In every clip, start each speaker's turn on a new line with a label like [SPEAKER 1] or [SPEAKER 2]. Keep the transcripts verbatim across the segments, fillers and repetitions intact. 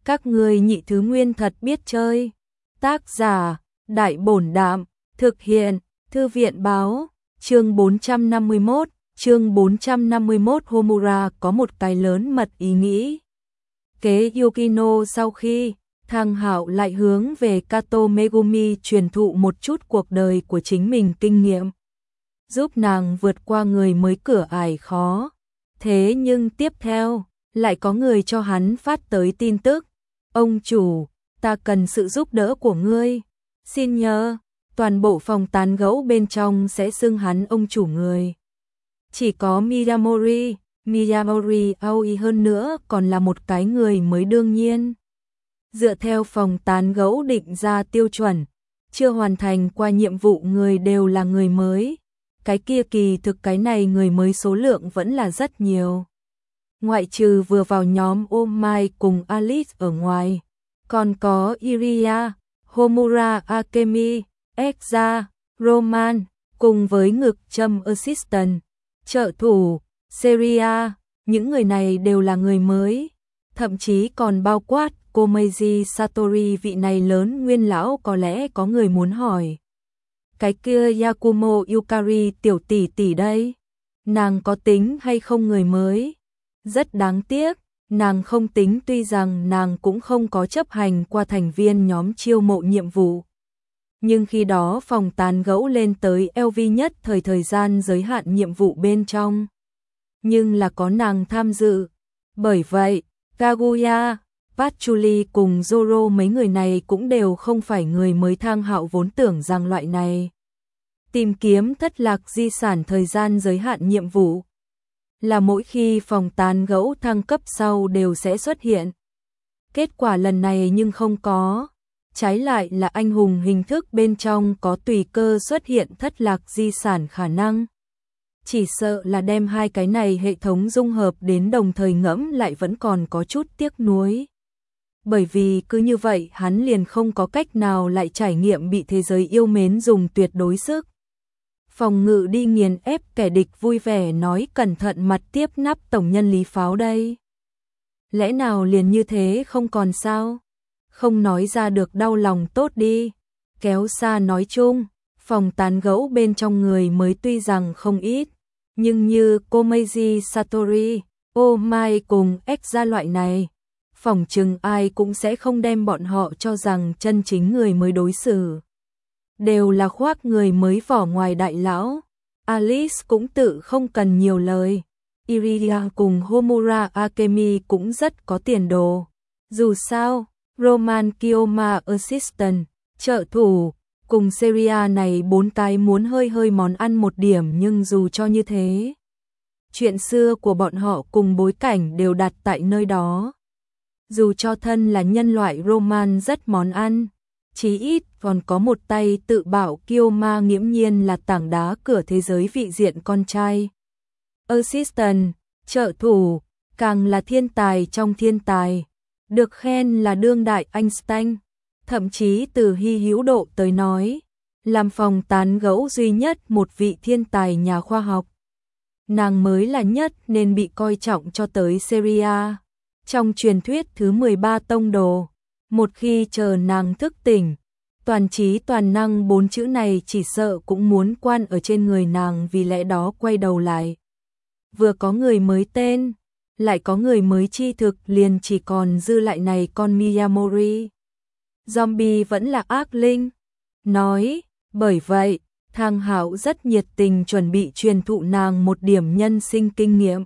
[SPEAKER 1] Các ngươi nhị thứ nguyên thật biết chơi. Tác giả, Đại Bổn Đạm, thực hiện, Thư viện báo, chương bốn trăm năm mươi mốt, chương bốn trăm năm mươi mốt Homura có một cái lớn mật ý nghĩ. Kế Yukino sau khi, Thang Hạo lại hướng về Kato Megumi truyền thụ một chút cuộc đời của chính mình kinh nghiệm, giúp nàng vượt qua người mới cửa ải khó. Thế nhưng tiếp theo, lại có người cho hắn phát tới tin tức. Ông chủ, ta cần sự giúp đỡ của ngươi. Xin nhờ, toàn bộ phòng tán gẫu bên trong sẽ xưng hắn ông chủ người. Chỉ có Miyamori, Miyamori Aoi hơn nữa còn là một cái người mới đương nhiên. Dựa theo phòng tán gẫu định ra tiêu chuẩn, chưa hoàn thành qua nhiệm vụ người đều là người mới. Cái kia kỳ thực cái này người mới số lượng vẫn là rất nhiều. Ngoại trừ vừa vào nhóm Oh My cùng Alice ở ngoài, còn có Iria, Homura Akemi, Exa, Roman, cùng với ngực châm assistant, trợ thủ, Seria, những người này đều là người mới, thậm chí còn bao quát Komeiji Satori vị này lớn nguyên lão. Có lẽ có người muốn hỏi, cái kia Yakumo Yukari tiểu tỷ tỷ đây, nàng có tính hay không người mới? Rất đáng tiếc, nàng không tính, tuy rằng nàng cũng không có chấp hành qua thành viên nhóm chiêu mộ nhiệm vụ. Nhưng khi đó phòng tán gẫu lên tới L V nhất thời thời gian giới hạn nhiệm vụ bên trong. Nhưng là có nàng tham dự. Bởi vậy, Kaguya, Patchouli cùng Zoro mấy người này cũng đều không phải người mới. Thang Hạo vốn tưởng rằng loại này tìm kiếm thất lạc di sản thời gian giới hạn nhiệm vụ là mỗi khi phòng tán gẫu thăng cấp sau đều sẽ xuất hiện. Kết quả lần này nhưng không có, trái lại là anh hùng hình thức bên trong có tùy cơ xuất hiện thất lạc di sản khả năng. Chỉ sợ là đem hai cái này hệ thống dung hợp đến đồng thời ngẫm lại vẫn còn có chút tiếc nuối. Bởi vì cứ như vậy hắn liền không có cách nào lại trải nghiệm bị thế giới yêu mến dùng tuyệt đối sức phòng ngự đi nghiền ép kẻ địch, vui vẻ nói cẩn thận mặt tiếp nắp tổng nhân lý pháo đây. Lẽ nào liền như thế không còn sao? Không nói ra được đau lòng tốt đi. Kéo xa nói chung, phòng tán gẫu bên trong người mới tuy rằng không ít, nhưng như Komeiji Satori, Oh My cùng Exa loại này, phỏng chừng ai cũng sẽ không đem bọn họ cho rằng chân chính người mới đối xử. Đều là khoác người mới vỏ ngoài đại lão. Alice cũng tự không cần nhiều lời. Iria cùng Homura Akemi cũng rất có tiền đồ. Dù sao, Roman Kiyoma assistant, trợ thủ, cùng Seria này bốn cái muốn hơi hơi món ăn một điểm, nhưng dù cho như thế, chuyện xưa của bọn họ cùng bối cảnh đều đặt tại nơi đó. Dù cho thân là nhân loại, Roman rất món ăn. Chí ít còn có một tay tự bảo Kiyoma nghiễm nhiên là tảng đá cửa thế giới vị diện con trai. Assistant, trợ thủ, càng là thiên tài trong thiên tài, được khen là đương đại Einstein, thậm chí từ hy hữu độ tới nói, làm phòng tán gẫu duy nhất một vị thiên tài nhà khoa học. Nàng mới là nhất nên bị coi trọng cho tới Seria. Trong truyền thuyết thứ mười ba tông đồ, một khi chờ nàng thức tỉnh, toàn trí toàn năng bốn chữ này chỉ sợ cũng muốn quan ở trên người nàng, vì lẽ đó quay đầu lại. Vừa có người mới tên, lại có người mới chi thực, liền chỉ còn dư lại này con Miyamori. Zombie vẫn là ác linh. Nói, bởi vậy, Thang Hạo rất nhiệt tình chuẩn bị truyền thụ nàng một điểm nhân sinh kinh nghiệm.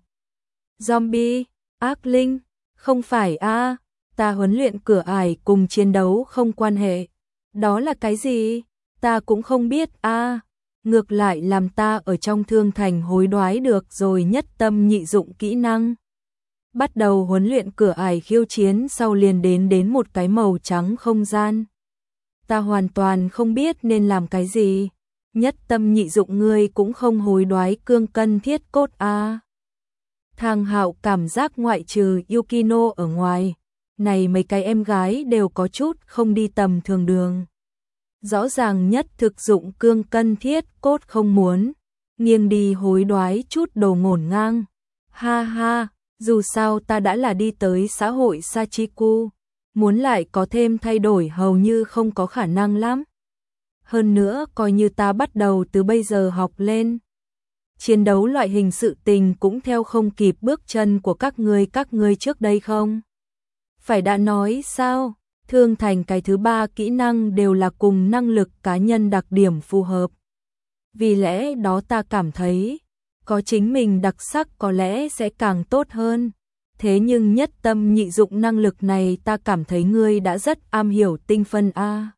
[SPEAKER 1] Zombie, ác linh, không phải a, ta huấn luyện cửa ải cùng chiến đấu không quan hệ. Đó là cái gì? Ta cũng không biết a. Ngược lại làm ta ở trong thương thành hối đoái được rồi nhất tâm nhị dụng kỹ năng. Bắt đầu huấn luyện cửa ải khiêu chiến sau liền đến đến một cái màu trắng không gian. Ta hoàn toàn không biết nên làm cái gì. Nhất tâm nhị dụng ngươi cũng không hối đoái cương cân thiết cốt a. Thang Hạo cảm giác ngoại trừ Yukino ở ngoài, này mấy cái em gái đều có chút không đi tầm thường đường. Rõ ràng nhất thực dụng cương cân thiết cốt không muốn, nghiêng đi hối đoái chút đồ ngổn ngang. Ha ha, dù sao ta đã là đi tới xã hội Sachiku, muốn lại có thêm thay đổi hầu như không có khả năng lắm. Hơn nữa coi như ta bắt đầu từ bây giờ học lên. Chiến đấu loại hình sự tình cũng theo không kịp bước chân của các ngươi các ngươi trước đây không? Phải đã nói sao? Thương thành cái thứ ba kỹ năng đều là cùng năng lực cá nhân đặc điểm phù hợp. Vì lẽ đó ta cảm thấy, có chính mình đặc sắc có lẽ sẽ càng tốt hơn. Thế nhưng nhất tâm nhị dụng năng lực này ta cảm thấy ngươi đã rất am hiểu tinh phân a.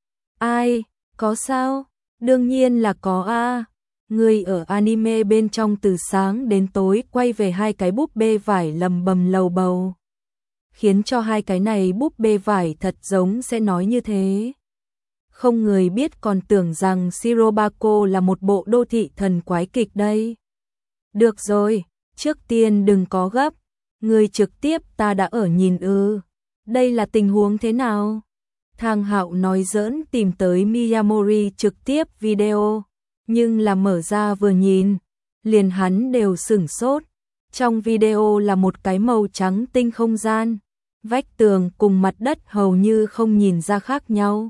[SPEAKER 1] Ai, có sao? Đương nhiên là có a. Ngươi ở anime bên trong từ sáng đến tối quay về hai cái búp bê vải lầm bầm lầu bầu. Khiến cho hai cái này búp bê vải thật giống sẽ nói như thế. Không người biết còn tưởng rằng Shirobako là một bộ đô thị thần quái kịch đây. Được rồi, trước tiên đừng có gấp. Người trực tiếp ta đã ở nhìn ư. Đây là tình huống thế nào? Thang Hạo nói giỡn tìm tới Miyamori trực tiếp video. Nhưng là mở ra vừa nhìn, liền hắn đều sửng sốt. Trong video là một cái màu trắng tinh không gian. Vách tường cùng mặt đất hầu như không nhìn ra khác nhau.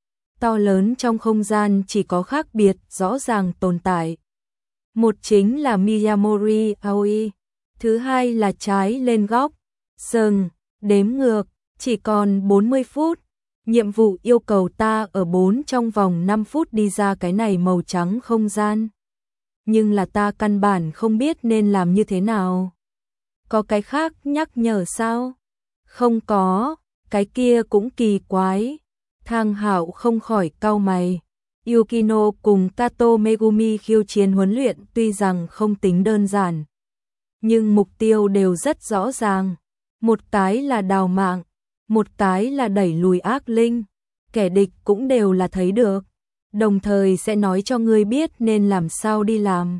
[SPEAKER 1] To lớn trong không gian chỉ có khác biệt rõ ràng tồn tại. Một chính là Miyamori Aoi, thứ hai là trái lên góc. Sừng, đếm ngược, chỉ còn bốn mươi phút. Nhiệm vụ yêu cầu ta ở bốn trong vòng năm phút đi ra cái này màu trắng không gian. Nhưng là ta căn bản không biết nên làm như thế nào. Có cái khác nhắc nhở sao? Không có, cái kia cũng kỳ quái. Thang Hạo không khỏi cau mày. Yukino cùng Kato Megumi khiêu chiến huấn luyện tuy rằng không tính đơn giản, nhưng mục tiêu đều rất rõ ràng. Một cái là đào mạng, một cái là đẩy lùi ác linh. Kẻ địch cũng đều là thấy được, đồng thời sẽ nói cho ngươi biết nên làm sao đi làm.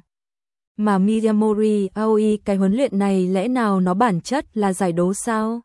[SPEAKER 1] Mà Miyamori Aoi cái huấn luyện này lẽ nào nó bản chất là giải đố sao?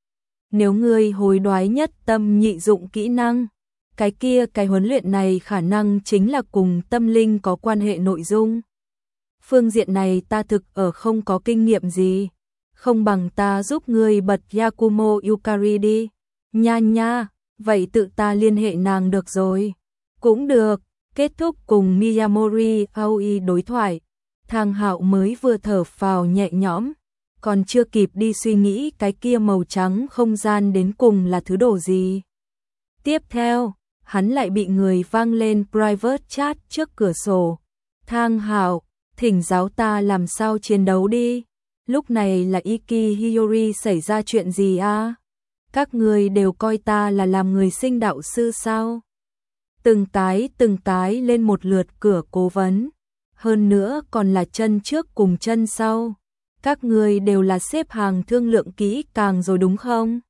[SPEAKER 1] Nếu ngươi hối đoái nhất tâm nhị dụng kỹ năng, cái kia cái huấn luyện này khả năng chính là cùng tâm linh có quan hệ nội dung. Phương diện này ta thực ở không có kinh nghiệm gì, không bằng ta giúp ngươi bật Yakumo Yukari đi. Nha nha, vậy tự ta liên hệ nàng được rồi. Cũng được, kết thúc cùng Miyamori Aoi đối thoại, Thang Hạo mới vừa thở phào nhẹ nhõm, còn chưa kịp đi suy nghĩ cái kia màu trắng không gian đến cùng là thứ đồ gì. Tiếp theo, hắn lại bị người vang lên private chat trước cửa sổ. Thang Hạo, thỉnh giáo ta làm sao chiến đấu đi. Lúc này là Iki Hiyori xảy ra chuyện gì a? Các người đều coi ta là làm người sinh đạo sư sao? Từng cái từng cái lên một lượt cửa cố vấn. Hơn nữa còn là chân trước cùng chân sau. Các người đều là xếp hàng thương lượng kỹ càng rồi đúng không?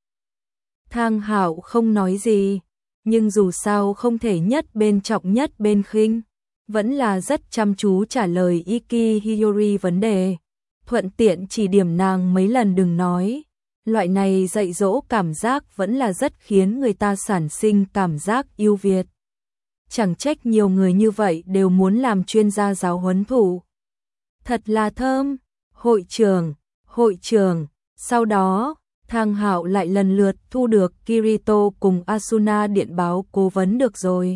[SPEAKER 1] Thang Hạo không nói gì, nhưng dù sao không thể nhất bên trọng nhất bên khinh, vẫn là rất chăm chú trả lời Iki Hiyori vấn đề, thuận tiện chỉ điểm nàng mấy lần đừng nói. Loại này dạy dỗ cảm giác vẫn là rất khiến người ta sản sinh cảm giác yêu Việt. Chẳng trách nhiều người như vậy đều muốn làm chuyên gia giáo huấn thủ. Thật là thơm. Hội trưởng, hội trưởng, sau đó, Thang Hạo lại lần lượt thu được Kirito cùng Asuna điện báo cố vấn được rồi.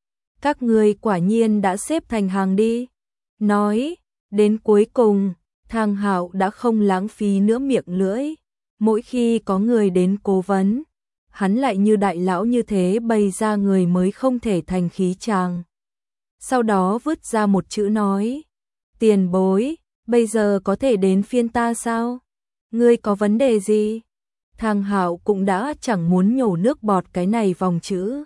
[SPEAKER 1] Các người quả nhiên đã xếp thành hàng đi. Nói, đến cuối cùng, Thang Hạo đã không lãng phí nữa miệng lưỡi. Mỗi khi có người đến cố vấn, hắn lại như đại lão như thế bày ra người mới không thể thành khí chàng. Sau đó vứt ra một chữ nói, tiền bối. Bây giờ có thể đến phiên ta sao? Ngươi có vấn đề gì? Thang Hạo cũng đã chẳng muốn nhổ nước bọt cái này vòng chữ.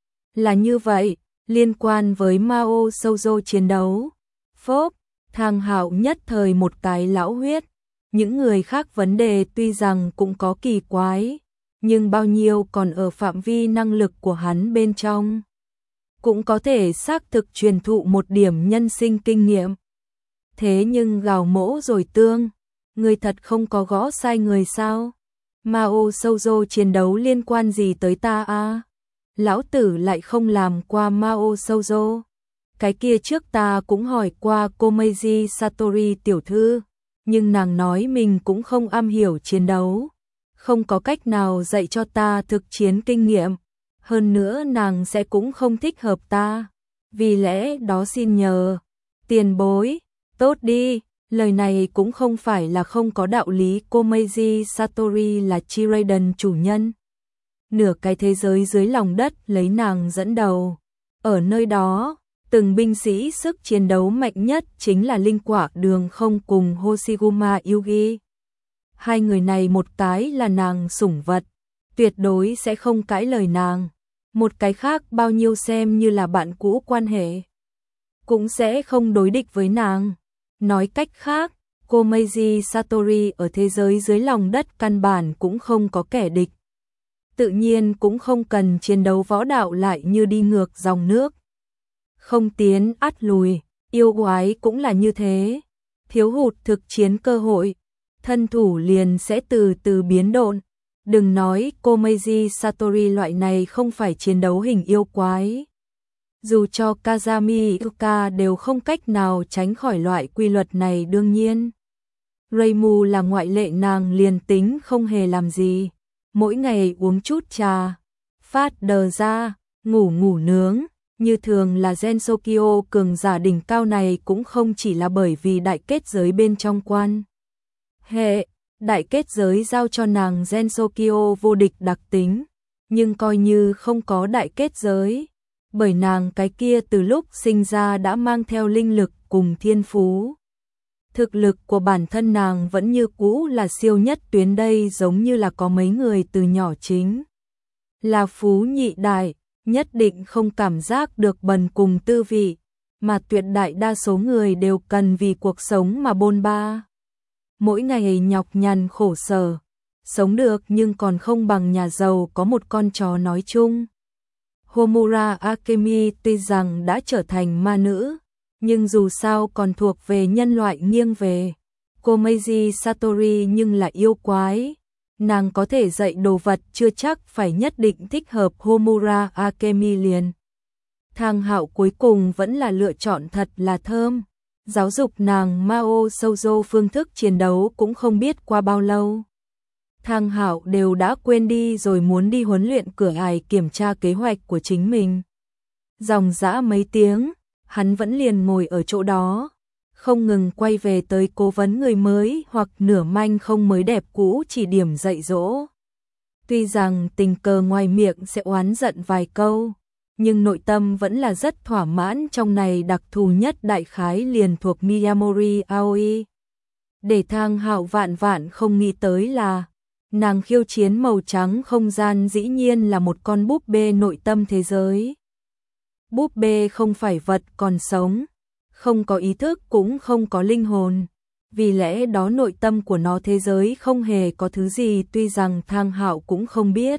[SPEAKER 1] Là như vậy, liên quan với Mao Shoujo chiến đấu. Phốp, Thang Hạo nhất thời một cái lão huyết. Những người khác vấn đề tuy rằng cũng có kỳ quái, nhưng bao nhiêu còn ở phạm vi năng lực của hắn bên trong. Cũng có thể xác thực truyền thụ một điểm nhân sinh kinh nghiệm. Thế nhưng gào mỗ rồi tương, người thật không có gõ sai người sao? Mao Shoujo chiến đấu liên quan gì tới ta a? Lão tử lại không làm qua Mao Shoujo. Cái kia trước ta cũng hỏi qua cô Meiji Satori tiểu thư, nhưng nàng nói mình cũng không am hiểu chiến đấu. không có cách nào dạy cho ta thực chiến kinh nghiệm, hơn nữa nàng sẽ cũng không thích hợp ta, vì lẽ đó xin nhờ, tiền bối, tốt đi, lời này cũng không phải là không có đạo lý. Komeiji Satori là Chiraiden chủ nhân, nửa cái thế giới dưới lòng đất lấy nàng dẫn đầu, ở nơi đó, từng binh sĩ sức chiến đấu mạnh nhất chính là Linh Quả Đường Không cùng Hoshiguma Yugi. Hai người này một cái là nàng sủng vật, tuyệt đối sẽ không cãi lời nàng, một cái khác bao nhiêu xem như là bạn cũ quan hệ, cũng sẽ không đối địch với nàng. Nói cách khác, Komeiji Satori ở thế giới dưới lòng đất căn bản cũng không có kẻ địch. Tự nhiên cũng không cần chiến đấu võ đạo lại như đi ngược dòng nước. Không tiến ắt lùi, yêu quái cũng là như thế. Thiếu hụt thực chiến cơ hội, thân thủ liền sẽ từ từ biến độn. Đừng nói Komeiji Satori loại này không phải chiến đấu hình yêu quái. Dù cho Kazami Yuka đều không cách nào tránh khỏi loại quy luật này đương nhiên. Reimu là ngoại lệ, nàng liền tính không hề làm gì. Mỗi ngày uống chút trà, phát đờ ra, ngủ ngủ nướng. Như thường là Gensokyo cường giả đỉnh cao này cũng không chỉ là bởi vì đại kết giới bên trong quan hệ, đại kết giới giao cho nàng Gensokyo vô địch đặc tính, nhưng coi như không có đại kết giới, bởi nàng cái kia từ lúc sinh ra đã mang theo linh lực cùng thiên phú. Thực lực của bản thân nàng vẫn như cũ là siêu nhất tuyến, đây giống như là có mấy người từ nhỏ chính là phú nhị đại, nhất định không cảm giác được bần cùng tư vị, mà tuyệt đại đa số người đều cần vì cuộc sống mà bôn ba. Mỗi ngày nhọc nhằn khổ sở, sống được nhưng còn không bằng nhà giàu có một con chó nói chung. Homura Akemi tuy rằng đã trở thành ma nữ, nhưng dù sao còn thuộc về nhân loại nghiêng về. Komeiji Satori nhưng là yêu quái. Nàng có thể dạy đồ vật chưa chắc phải nhất định thích hợp Homura Akemi liền. Thang Hạo cuối cùng vẫn là lựa chọn thật là thơm. Giáo dục nàng Mao Shoujo phương thức chiến đấu cũng không biết qua bao lâu. Thang Hạo đều đã quên đi rồi, muốn đi huấn luyện cửa ải kiểm tra kế hoạch của chính mình. Dòng dã mấy tiếng, hắn vẫn liền ngồi ở chỗ đó, không ngừng quay về tới cố vấn người mới hoặc nửa manh không mới đẹp cũ chỉ điểm dạy dỗ. Tuy rằng tình cờ ngoài miệng sẽ oán giận vài câu, nhưng nội tâm vẫn là rất thỏa mãn. Trong này đặc thù nhất đại khái liền thuộc Miyamori Aoi. Để Thang Hạo vạn vạn không nghĩ tới là nàng khiêu chiến màu trắng không gian dĩ nhiên là một con búp bê nội tâm thế giới. Búp bê không phải vật còn sống, không có ý thức cũng không có linh hồn, vì lẽ đó nội tâm của nó thế giới không hề có thứ gì. Tuy rằng Thang Hạo cũng không biết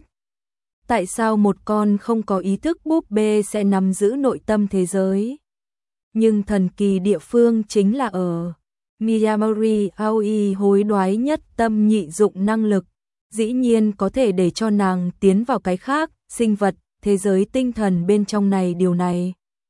[SPEAKER 1] tại sao một con không có ý thức búp bê sẽ nắm giữ nội tâm thế giới, nhưng thần kỳ địa phương chính là ở Miyamori Aoi hối đoái nhất tâm nhị dụng năng lực, dĩ nhiên có thể để cho nàng tiến vào cái khác sinh vật thế giới tinh thần bên trong này. Điều này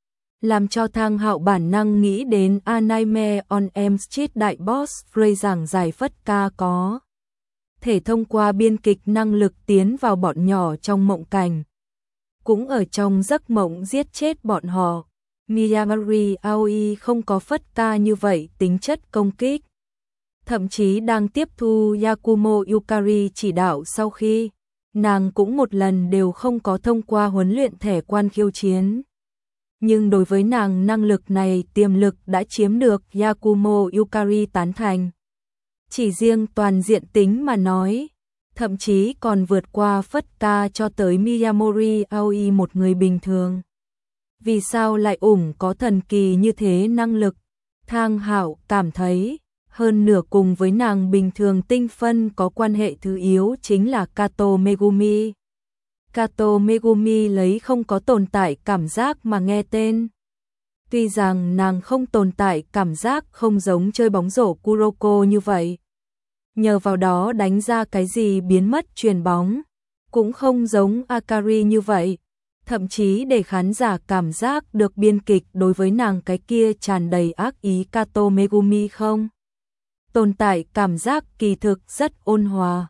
[SPEAKER 1] làm cho Thang Hạo bản năng nghĩ đến A Nightmare on Elm Street đại boss Frey giảng giải Phất Ca có thể thông qua biên kịch năng lực tiến vào bọn nhỏ trong mộng cảnh, cũng ở trong giấc mộng giết chết bọn họ. Miyamori Aoi không có Phất Ca như vậy tính chất công kích, thậm chí đang tiếp thu Yakumo Yukari chỉ đạo sau khi nàng cũng một lần đều không có thông qua huấn luyện thể quan khiêu chiến. Nhưng đối với nàng năng lực này tiềm lực đã chiếm được Yakumo Yukari tán thành. Chỉ riêng toàn diện tính mà nói, thậm chí còn vượt qua Phất Ca cho tới Miyamori Aoi một người bình thường. Vì sao lại ủng có thần kỳ như thế năng lực? Thang Hạo cảm thấy, hơn nửa cùng với nàng bình thường tinh phân có quan hệ thứ yếu chính là Kato Megumi. Kato Megumi lấy không có tồn tại cảm giác mà nghe tên. Tuy rằng nàng không tồn tại cảm giác không giống chơi bóng rổ Kuroko như vậy, nhờ vào đó đánh ra cái gì biến mất chuyền bóng, cũng không giống Akari như vậy, thậm chí để khán giả cảm giác được biên kịch đối với nàng cái kia tràn đầy ác ý Kato Megumi không tồn tại cảm giác kỳ thực rất ôn hòa,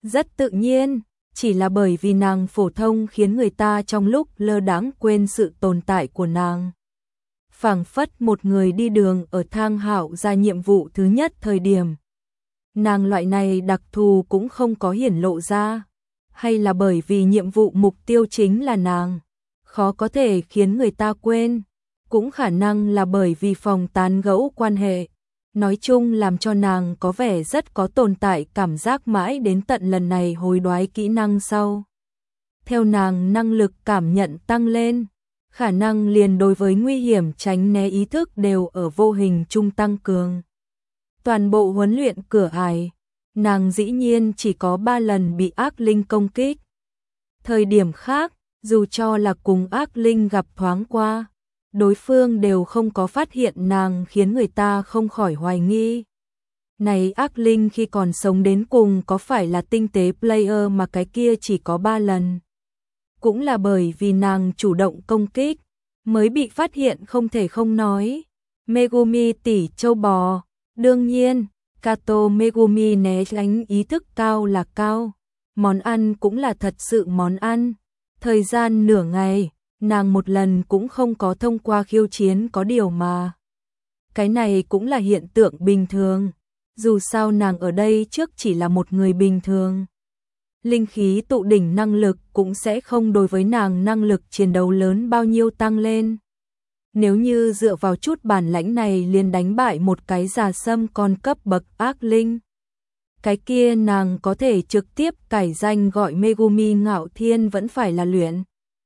[SPEAKER 1] rất tự nhiên, chỉ là bởi vì nàng phổ thông khiến người ta trong lúc lơ đãng quên sự tồn tại của nàng. Phảng phất một người đi đường ở thang hạo ra nhiệm vụ thứ nhất thời điểm. Nàng loại này đặc thù cũng không có hiển lộ ra, hay là bởi vì nhiệm vụ mục tiêu chính là nàng, khó có thể khiến người ta quên, cũng khả năng là bởi vì phòng tán gẫu quan hệ. Nói chung làm cho nàng có vẻ rất có tồn tại cảm giác mãi đến tận lần này hối đoái kỹ năng sau. Theo nàng năng lực cảm nhận tăng lên, khả năng liền đối với nguy hiểm tránh né ý thức đều ở vô hình trung tăng cường. Toàn bộ huấn luyện cửa ải, nàng dĩ nhiên chỉ có ba lần bị ác linh công kích. Thời điểm khác, dù cho là cùng ác linh gặp thoáng qua, đối phương đều không có phát hiện nàng khiến người ta không khỏi hoài nghi. Này ác linh khi còn sống đến cùng có phải là tinh tế player mà cái kia chỉ có ba lần. Cũng là bởi vì nàng chủ động công kích, mới bị phát hiện không thể không nói. Megumi tỷ châu bò, đương nhiên, Kato Megumi né tránh ý thức cao là cao, món ăn cũng là thật sự món ăn. Thời gian nửa ngày, nàng một lần cũng không có thông qua khiêu chiến có điều mà. Cái này cũng là hiện tượng bình thường, dù sao nàng ở đây trước chỉ là một người bình thường. Linh khí tụ đỉnh năng lực cũng sẽ không đối với nàng năng lực chiến đấu lớn bao nhiêu tăng lên. Nếu như dựa vào chút bản lãnh này liền đánh bại một cái già sâm con cấp bậc ác linh, cái kia nàng có thể trực tiếp cải danh gọi Megumi Ngạo Thiên vẫn phải là luyện.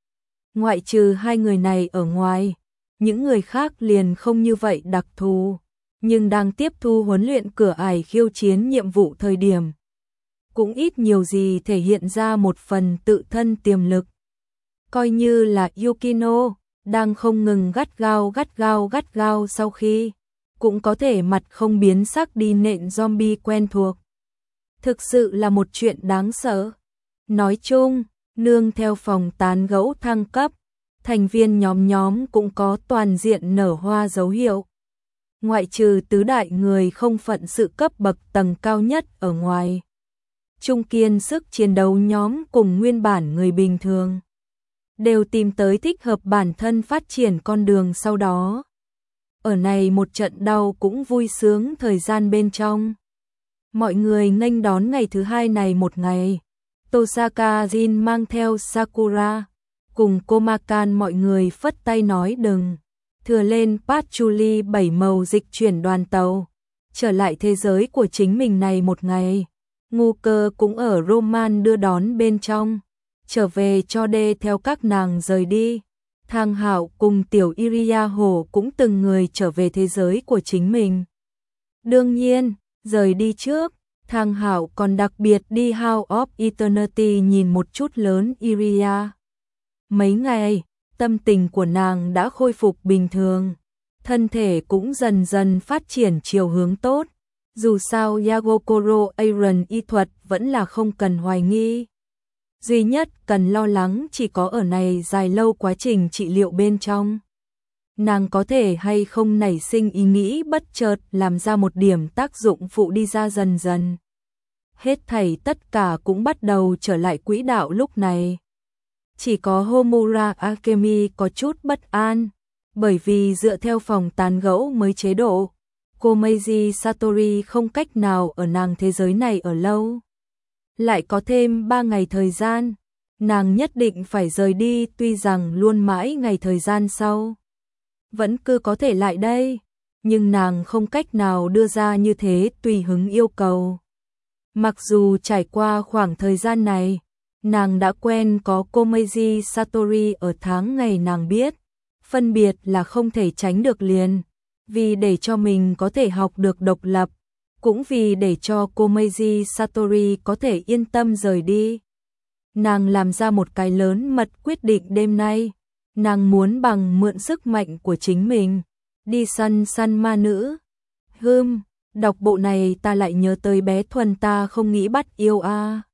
[SPEAKER 1] Ngoại trừ hai người này ở ngoài, những người khác liền không như vậy đặc thù, nhưng đang tiếp thu huấn luyện cửa ải khiêu chiến nhiệm vụ thời điểm, cũng ít nhiều gì thể hiện ra một phần tự thân tiềm lực. Coi như là Yukino, đang không ngừng gắt gao gắt gao gắt gao sau khi, cũng có thể mặt không biến sắc đi nện zombie quen thuộc. Thực sự là một chuyện đáng sợ. Nói chung, nương theo phòng tán gẫu thăng cấp, thành viên nhóm nhóm cũng có toàn diện nở hoa dấu hiệu. Ngoại trừ tứ đại người không phận sự cấp bậc tầng cao nhất ở ngoài. Trung kiên sức chiến đấu nhóm cùng nguyên bản người bình thường đều tìm tới thích hợp bản thân phát triển con đường sau đó. Ở này một trận đau cũng vui sướng thời gian bên trong. Mọi người nghênh đón ngày thứ hai này một ngày. Tosaka Jin mang theo Sakura, cùng Komakan mọi người phất tay nói đừng. Thừa lên Patchouli bảy màu dịch chuyển đoàn tàu. Trở lại thế giới của chính mình này một ngày. Ngu cơ cũng ở Roman đưa đón bên trong. Trở về cho đê theo các nàng rời đi. Thang Hạo cùng tiểu Iria Hồ cũng từng người trở về thế giới của chính mình. Đương nhiên, rời đi trước, Thang Hạo còn đặc biệt đi House of Eternity nhìn một chút lớn Iria. Mấy ngày, tâm tình của nàng đã khôi phục bình thường. Thân thể cũng dần dần phát triển chiều hướng tốt. Dù sao Yagokoro Aaron y thuật vẫn là không cần hoài nghi. Duy nhất cần lo lắng chỉ có ở này dài lâu quá trình trị liệu bên trong. Nàng có thể hay không nảy sinh ý nghĩ bất chợt làm ra một điểm tác dụng phụ đi ra dần dần. Hết thảy tất cả cũng bắt đầu trở lại quỹ đạo lúc này. Chỉ có Homura Akemi có chút bất an, bởi vì dựa theo phòng tán gẫu mới chế độ, cô Meiji Satori không cách nào ở nàng thế giới này ở lâu. Lại có thêm ba ngày thời gian, nàng nhất định phải rời đi tuy rằng luôn mãi ngày thời gian sau. Vẫn cứ có thể lại đây, nhưng nàng không cách nào đưa ra như thế tùy hứng yêu cầu. Mặc dù trải qua khoảng thời gian này, nàng đã quen có cô Meiji Satori ở tháng ngày nàng biết, phân biệt là không thể tránh được liền, vì để cho mình có thể học được độc lập, cũng vì để cho cô Meiji Satori có thể yên tâm rời đi. Nàng làm ra một cái lớn mật quyết định đêm nay, nàng muốn bằng mượn sức mạnh của chính mình, đi săn săn ma nữ. Hừm, đọc bộ này ta lại nhớ tới bé Thuần ta không nghĩ bắt yêu a. À.